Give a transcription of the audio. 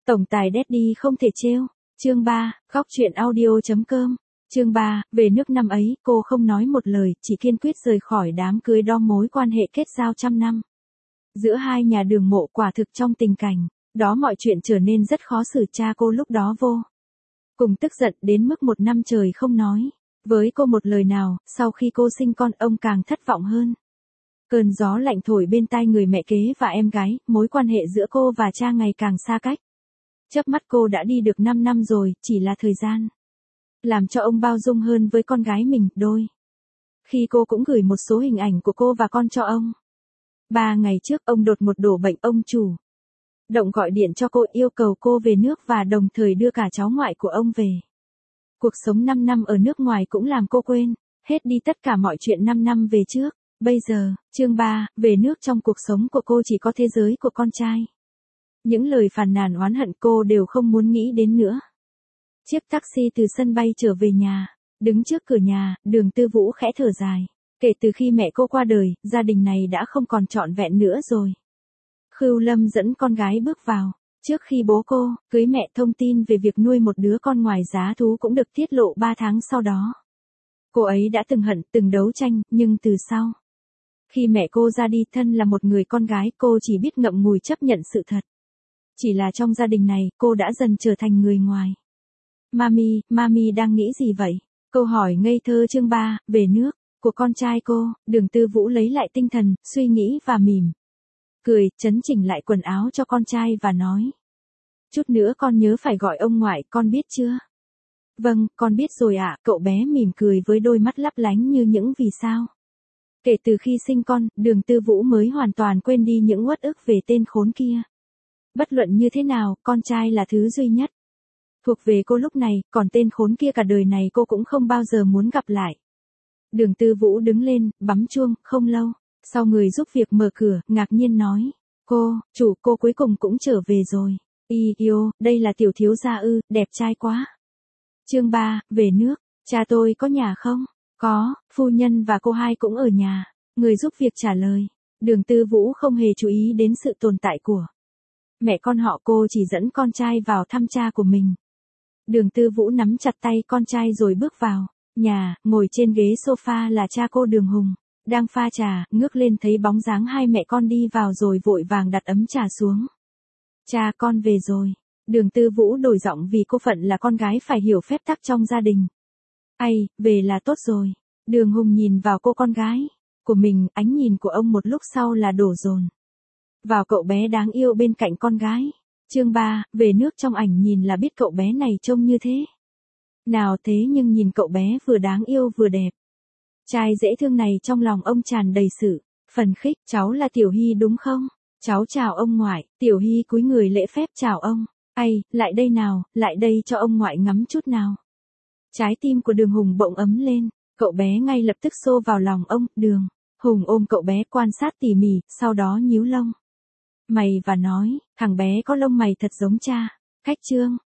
Tổng tài Daddy không thể trêu. Chương 3, góc truyện audio.com. Chương 3, về nước năm ấy, cô không nói một lời, chỉ kiên quyết rời khỏi đám cưới đo mối quan hệ kết giao trăm năm. Giữa hai nhà Đường Mộ quả thực trong tình cảnh đó mọi chuyện trở nên rất khó xử. Cha cô lúc đó vô cùng tức giận đến mức một năm trời không nói với cô một lời nào. Sau khi cô sinh con, ông càng thất vọng hơn. Cơn gió lạnh thổi bên tai người mẹ kế và em gái, mối quan hệ giữa cô và cha ngày càng xa cách. Chớp mắt cô đã đi được 5 năm rồi, chỉ là thời gian làm cho ông bao dung hơn với con gái mình. Đôi khi cô cũng gửi một số hình ảnh của cô và con cho ông. 3 ngày trước, ông đột ngột đổ bệnh. Ông chủ động gọi điện cho cô, yêu cầu cô về nước và đồng thời đưa cả cháu ngoại của ông về. Cuộc sống 5 năm ở nước ngoài cũng làm cô quên hết đi tất cả mọi chuyện 5 năm về trước. Bây giờ, chương 3, về nước, trong cuộc sống của cô chỉ có thế giới của con trai. Những lời phàn nàn oán hận cô đều không muốn nghĩ đến nữa. Chiếc taxi từ sân bay trở về nhà, đứng trước cửa nhà, Đường Tư Vũ khẽ thở dài. Kể từ khi mẹ cô qua đời, gia đình này đã không còn trọn vẹn nữa rồi. Khưu Lâm dẫn con gái bước vào. Trước khi bố cô cưới mẹ, thông tin về việc nuôi một đứa con ngoài giá thú cũng được tiết lộ 3 tháng sau đó. Cô ấy đã từng hận, từng đấu tranh, nhưng từ sau, khi mẹ cô ra đi, thân là một người con gái, cô chỉ biết ngậm ngùi chấp nhận sự thật. Chỉ là trong gia đình này, cô đã dần trở thành người ngoài. Mami đang nghĩ gì vậy? Câu hỏi ngây thơ chương 3, về nước, của con trai cô. Đường Tư Vũ lấy lại tinh thần, suy nghĩ và mỉm cười, chấn chỉnh lại quần áo cho con trai và nói. Chút nữa con nhớ phải gọi ông ngoại, con biết chưa? Vâng, con biết rồi ạ. Cậu bé mỉm cười với đôi mắt lấp lánh như những vì sao. Kể từ khi sinh con, Đường Tư Vũ mới hoàn toàn quên đi những uất ức về tên khốn kia. Bất luận như thế nào, con trai là thứ duy nhất thuộc về cô lúc này, còn tên khốn kia cả đời này cô cũng không bao giờ muốn gặp lại. Đường Tư Vũ đứng lên, bấm chuông. Không lâu sau, người giúp việc mở cửa, ngạc nhiên nói. Chủ, cô cuối cùng cũng trở về rồi. Yêu, đây là tiểu thiếu gia ư, đẹp trai quá. Chương 3, về nước, cha tôi có nhà không? Có, phu nhân và cô hai cũng ở nhà. Người giúp việc trả lời. Đường Tư Vũ không hề chú ý đến sự tồn tại của mẹ con họ. Cô chỉ dẫn con trai vào thăm cha của mình. Đường Tư Vũ nắm chặt tay con trai rồi bước vào nhà, ngồi trên ghế sofa là cha cô Đường Hùng, đang pha trà. Ngước lên thấy bóng dáng hai mẹ con đi vào rồi vội vàng đặt ấm trà xuống. Cha, con về rồi. Đường Tư Vũ đổi giọng vì cô phận là con gái phải hiểu phép tắc trong gia đình. Về là tốt rồi. Đường Hùng nhìn vào cô con gái của mình, ánh nhìn của ông một lúc sau là đổ dồn vào cậu bé đáng yêu bên cạnh con gái. Chương 3, về nước, trong ảnh nhìn là biết cậu bé này trông như thế nào, thế nhưng nhìn cậu bé vừa đáng yêu vừa đẹp trai dễ thương này, trong lòng ông tràn đầy sự phấn khích. Cháu là Tiểu Hy đúng không? Cháu chào ông ngoại. Tiểu Hy cúi người lễ phép chào ông. Lại đây nào, lại đây cho ông ngoại ngắm chút nào. Trái tim của Đường Hùng bỗng ấm lên, cậu bé ngay lập tức xô vào lòng ông. Đường Hùng ôm cậu bé quan sát tỉ mỉ, sau đó nhíu lông mày và nói, thằng bé có lông mày thật giống cha. Khách trương,